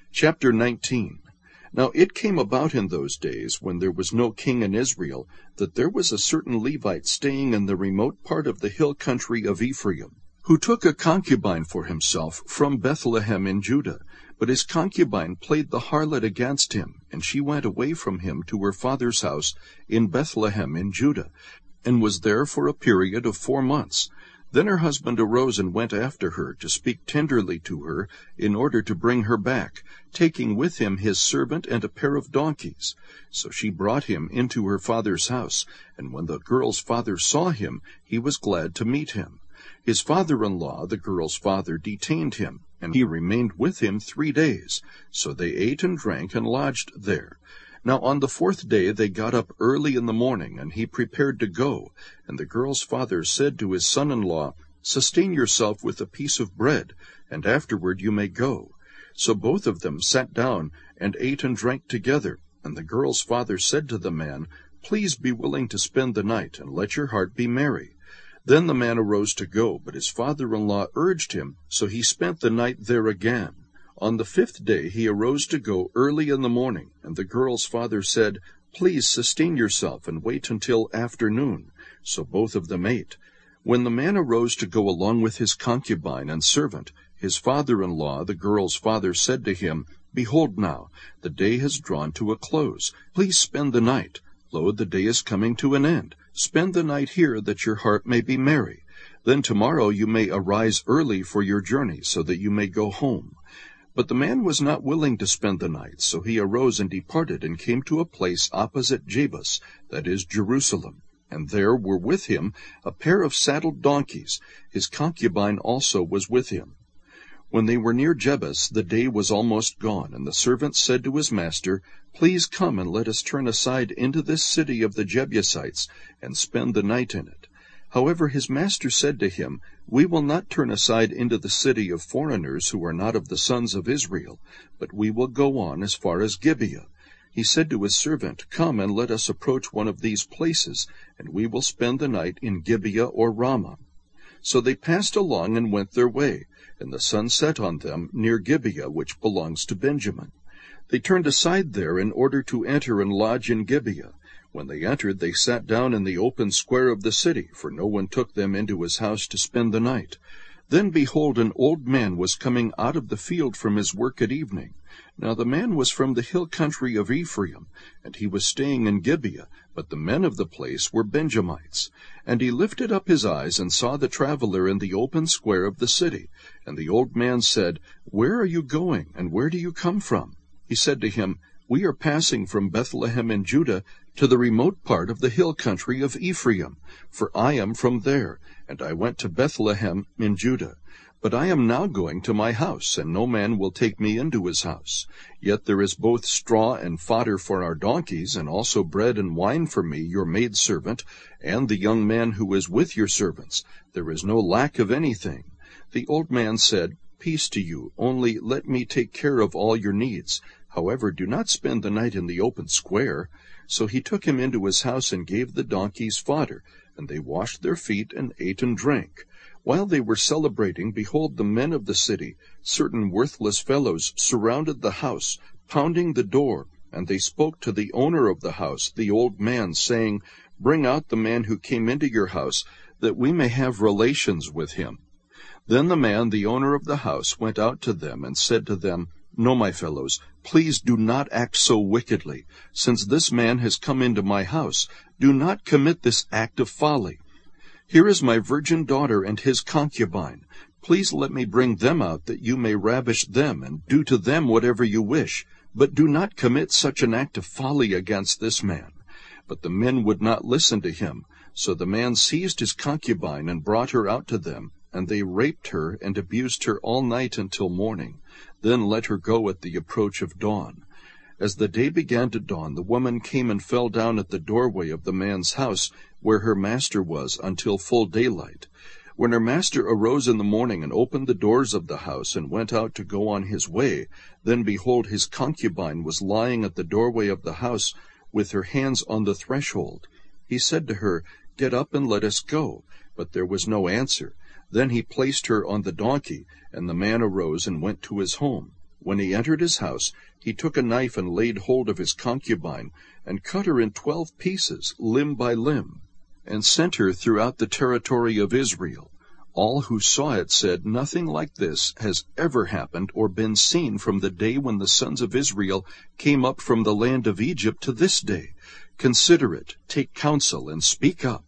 Chapter 19. Now it came about in those days, when there was no king in Israel, that there was a certain Levite staying in the remote part of the hill country of Ephraim, who took a concubine for himself from Bethlehem in Judah. But his concubine played the harlot against him, and she went away from him to her father's house in Bethlehem in Judah, and was there for a period of 4 months. Then her husband arose and went after her, to speak tenderly to her, in order to bring her back, taking with him his servant and a pair of donkeys. So she brought him into her father's house, and when the girl's father saw him, he was glad to meet him. His father-in-law, the girl's father, detained him, and he remained with him 3 days. So they ate and drank and lodged there. Now on the 4th day they got up early in the morning, and he prepared to go. And the girl's father said to his son-in-law, "Sustain yourself with a piece of bread, and afterward you may go." So both of them sat down and ate and drank together. And the girl's father said to the man, "Please be willing to spend the night, and let your heart be merry." Then the man arose to go, but his father-in-law urged him, so he spent the night there again. On the 5th day he arose to go early in the morning, and the girl's father said, "Please sustain yourself and wait until afternoon." So both of them ate. When the man arose to go along with his concubine and servant, his father-in-law, the girl's father, said to him, "Behold now, the day has drawn to a close. Please spend the night. Lo, the day is coming to an end. Spend the night here, that your heart may be merry. Then tomorrow you may arise early for your journey, so that you may go home." But the man was not willing to spend the night, so he arose and departed, and came to a place opposite Jebus, that is, Jerusalem. And there were with him a pair of saddled donkeys. His concubine also was with him. When they were near Jebus, the day was almost gone, and the servant said to his master, "Please come and let us turn aside into this city of the Jebusites, and spend the night in it." However, his master said to him, "We will not turn aside into the city of foreigners who are not of the sons of Israel, but we will go on as far as Gibeah." He said to his servant, "Come and let us approach one of these places, and we will spend the night in Gibeah or Ramah." So they passed along and went their way, and the sun set on them near Gibeah, which belongs to Benjamin. They turned aside there in order to enter and lodge in Gibeah. When they entered, they sat down in the open square of the city, for no one took them into his house to spend the night. Then, behold, an old man was coming out of the field from his work at evening. Now the man was from the hill country of Ephraim, and he was staying in Gibeah, but the men of the place were Benjamites. And he lifted up his eyes and saw the traveler in the open square of the city. And the old man said, "Where are you going, and where do you come from?" He said to him, "We are passing from Bethlehem in Judah to the remote part of the hill country of Ephraim, for I am from there, and I went to Bethlehem in Judah. But I am now going to my house, and no man will take me into his house. Yet there is both straw and fodder for our donkeys, and also bread and wine for me, your maidservant, and the young man who is with your servants. There is no lack of anything." The old man said, "Peace to you, only let me take care of all your needs. However, do not spend the night in the open square." So he took him into his house and gave the donkeys fodder, and they washed their feet and ate and drank. While they were celebrating, behold, the men of the city, certain worthless fellows, surrounded the house, pounding the door, and they spoke to the owner of the house, the old man, saying, "Bring out the man who came into your house, that we may have relations with him." Then the man, the owner of the house, went out to them and said to them, "No, my fellows, please do not act so wickedly. Since this man has come into my house, do not commit this act of folly. Here is my virgin daughter and his concubine. Please let me bring them out, that you may ravish them, and do to them whatever you wish. But do not commit such an act of folly against this man." But the men would not listen to him. So the man seized his concubine and brought her out to them, and they raped her and abused her all night until morning, then let her go at the approach of dawn. As the day began to dawn, the woman came and fell down at the doorway of the man's house, where her master was, until full daylight. When her master arose in the morning and opened the doors of the house and went out to go on his way, then behold, his concubine was lying at the doorway of the house with her hands on the threshold. He said to her, "Get up and let us go." But there was no answer. Then he placed her on the donkey, and the man arose and went to his home. When he entered his house, he took a knife and laid hold of his concubine, and cut her in 12 pieces, limb by limb, and sent her throughout the territory of Israel. All who saw it said, "Nothing like this has ever happened or been seen from the day when the sons of Israel came up from the land of Egypt to this day. Consider it, take counsel, and speak up."